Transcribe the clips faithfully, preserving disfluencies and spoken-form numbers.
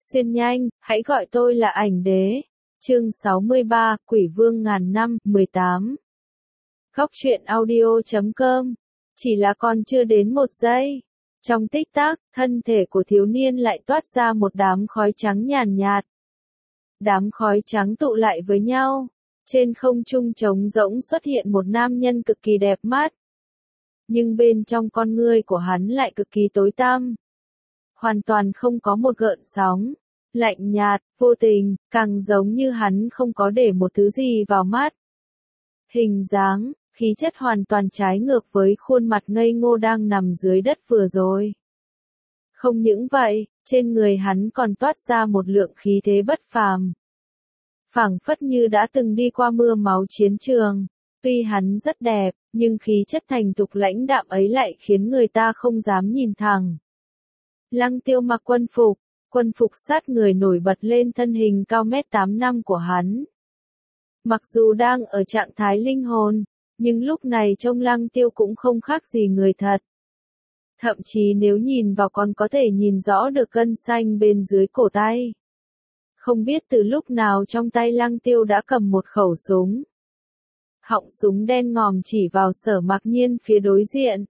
Xuyên nhanh, hãy gọi tôi là ảnh đế. Chương sáu mươi ba, Quỷ Vương ngàn năm, mười tám. Góc truyện audio chấm com. Chỉ là còn chưa đến một giây. Trong tích tắc, thân thể của thiếu niên lại toát ra một đám khói trắng nhàn nhạt. Đám khói trắng tụ lại với nhau. Trên không trung trống rỗng xuất hiện một nam nhân cực kỳ đẹp mắt. Nhưng bên trong con ngươi của hắn lại cực kỳ tối tăm. Hoàn toàn không có một gợn sóng. Lạnh nhạt, vô tình, càng giống như hắn không có để một thứ gì vào mắt. Hình dáng, khí chất hoàn toàn trái ngược với khuôn mặt ngây ngô đang nằm dưới đất vừa rồi. Không những vậy, trên người hắn còn toát ra một lượng khí thế bất phàm. Phảng phất như đã từng đi qua mưa máu chiến trường. Tuy hắn rất đẹp, nhưng khí chất thành thục lãnh đạm ấy lại khiến người ta không dám nhìn thẳng. Lăng Tiêu mặc quân phục, quân phục sát người nổi bật lên thân hình cao mét tám năm của hắn. Mặc dù đang ở trạng thái linh hồn, nhưng lúc này trông Lăng Tiêu cũng không khác gì người thật. Thậm chí nếu nhìn vào còn có thể nhìn rõ được gân xanh bên dưới cổ tay. Không biết từ lúc nào trong tay Lăng Tiêu đã cầm một khẩu súng. Họng súng đen ngòm chỉ vào Sở Mặc Nhiên phía đối diện.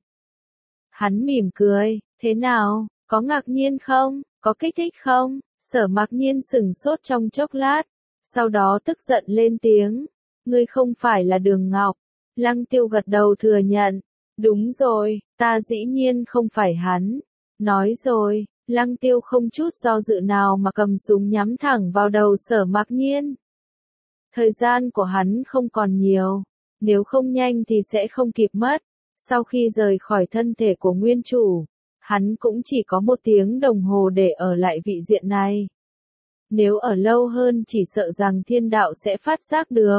Hắn mỉm cười, thế nào, có ngạc nhiên không, có kích thích không? Sở Mặc Nhiên sửng sốt trong chốc lát, sau đó tức giận lên tiếng, ngươi không phải là Đường Ngọc. Lăng Tiêu gật đầu thừa nhận, đúng rồi, ta dĩ nhiên không phải hắn. Nói rồi, Lăng Tiêu không chút do dự nào mà cầm súng nhắm thẳng vào đầu Sở Mặc Nhiên. Thời gian của hắn không còn nhiều, nếu không nhanh thì sẽ không kịp mất. Sau khi rời khỏi thân thể của nguyên chủ, hắn cũng chỉ có một tiếng đồng hồ để ở lại vị diện này. Nếu ở lâu hơn chỉ sợ rằng thiên đạo sẽ phát giác được.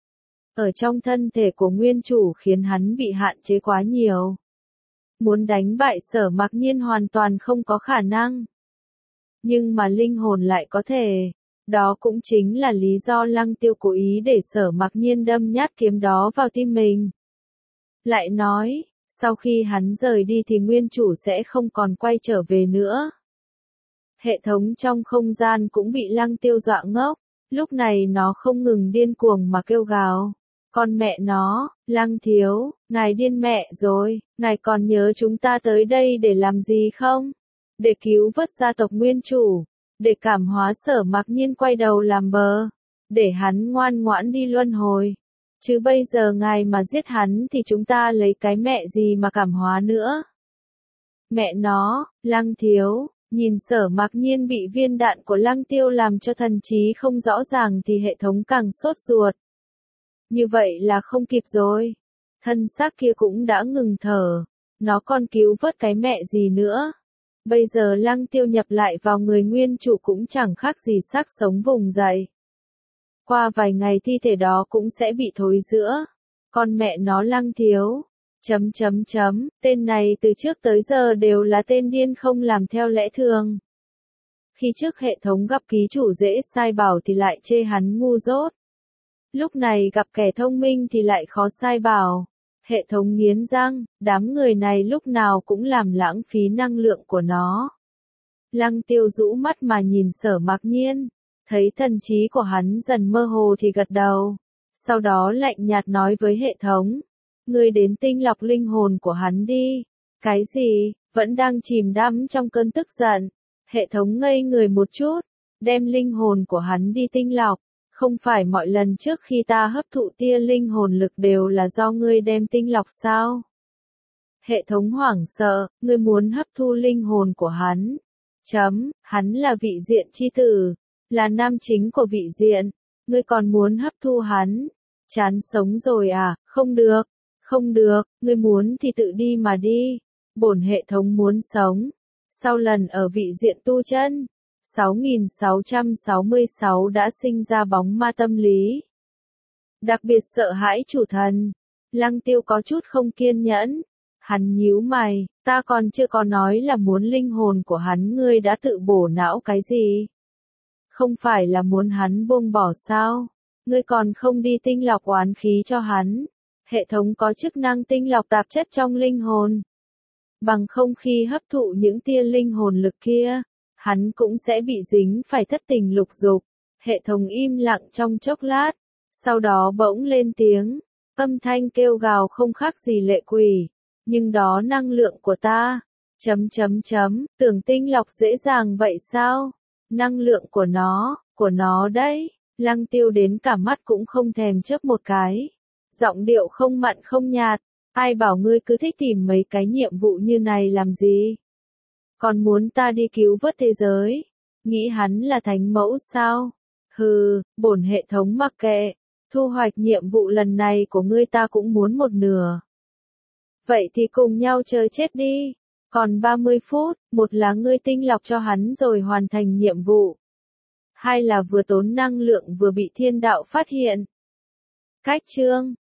Ở trong thân thể của nguyên chủ khiến hắn bị hạn chế quá nhiều. Muốn đánh bại Sở Mặc Nhiên hoàn toàn không có khả năng. Nhưng mà linh hồn lại có thể. Đó cũng chính là lý do Lăng Tiêu cố ý để Sở Mặc Nhiên đâm nhát kiếm đó vào tim mình. Lại nói, sau khi hắn rời đi thì nguyên chủ sẽ không còn quay trở về nữa. Hệ thống trong không gian cũng bị Lăng Tiêu dọa ngốc, lúc này nó không ngừng điên cuồng mà kêu gào. Con mẹ nó, Lăng thiếu, ngài điên mẹ rồi, ngài còn nhớ chúng ta tới đây để làm gì không? Để cứu vớt gia tộc nguyên chủ, để cảm hóa Sở Mặc Nhiên quay đầu làm bờ, để hắn ngoan ngoãn đi luân hồi. Chứ bây giờ ngài mà giết hắn thì chúng ta lấy cái mẹ gì mà cảm hóa nữa. Mẹ nó, Lăng thiếu, nhìn Sở Mặc Nhiên bị viên đạn của Lăng Tiêu làm cho thần trí không rõ ràng thì hệ thống càng sốt ruột. Như vậy là không kịp rồi. Thân xác kia cũng đã ngừng thở. Nó còn cứu vớt cái mẹ gì nữa. Bây giờ Lăng Tiêu nhập lại vào người nguyên chủ cũng chẳng khác gì xác sống vùng dậy. Qua vài ngày thi thể đó cũng sẽ bị thối rữa. Con mẹ nó Lăng thiếu. Chấm chấm chấm, tên này từ trước tới giờ đều là tên điên không làm theo lẽ thường. Khi trước hệ thống gặp ký chủ dễ sai bảo thì lại chê hắn ngu dốt. Lúc này gặp kẻ thông minh thì lại khó sai bảo. Hệ thống nghiến răng, đám người này lúc nào cũng làm lãng phí năng lượng của nó. Lăng Tiêu rũ mắt mà nhìn Sở Mặc Nhiên, thấy thần trí của hắn dần mơ hồ thì gật đầu. Sau đó lạnh nhạt nói với hệ thống, ngươi đến tinh lọc linh hồn của hắn đi. Cái gì, vẫn đang chìm đắm trong cơn tức giận. Hệ thống ngây người một chút, đem linh hồn của hắn đi tinh lọc. Không phải mọi lần trước khi ta hấp thụ tia linh hồn lực đều là do ngươi đem tinh lọc sao? Hệ thống hoảng sợ, ngươi muốn hấp thu linh hồn của hắn. Chấm, hắn là vị diện chi tử, là nam chính của vị diện, ngươi còn muốn hấp thu hắn. Chán sống rồi à, không được, không được, ngươi muốn thì tự đi mà đi. Bổn hệ thống muốn sống. Sau lần ở vị diện tu chân, sáu nghìn sáu trăm sáu mươi sáu đã sinh ra bóng ma tâm lý. Đặc biệt sợ hãi chủ thần. Lăng Tiêu có chút không kiên nhẫn. Hắn nhíu mày, ta còn chưa có nói là muốn linh hồn của hắn, ngươi đã tự bổ não cái gì? Không phải là muốn hắn buông bỏ sao? Ngươi còn không đi tinh lọc oán khí cho hắn. Hệ thống có chức năng tinh lọc tạp chất trong linh hồn. Bằng không khi hấp thụ những tia linh hồn lực kia, hắn cũng sẽ bị dính phải thất tình lục dục. Hệ thống im lặng trong chốc lát, sau đó bỗng lên tiếng, âm thanh kêu gào không khác gì lệ quỷ, nhưng đó năng lượng của ta. Chấm chấm chấm, tưởng tinh lọc dễ dàng vậy sao? Năng lượng của nó, của nó đấy. Lăng Tiêu đến cả mắt cũng không thèm chớp một cái. Giọng điệu không mặn không nhạt, ai bảo ngươi cứ thích tìm mấy cái nhiệm vụ như này làm gì? Còn muốn ta đi cứu vớt thế giới? Nghĩ hắn là thánh mẫu sao? Hừ, bổn hệ thống mặc kệ, thu hoạch nhiệm vụ lần này của ngươi ta cũng muốn một nửa. Vậy thì cùng nhau chờ chết đi. Còn ba mươi phút, một là ngươi tinh lọc cho hắn rồi hoàn thành nhiệm vụ. Hai là vừa tốn năng lượng vừa bị thiên đạo phát hiện. Cách chương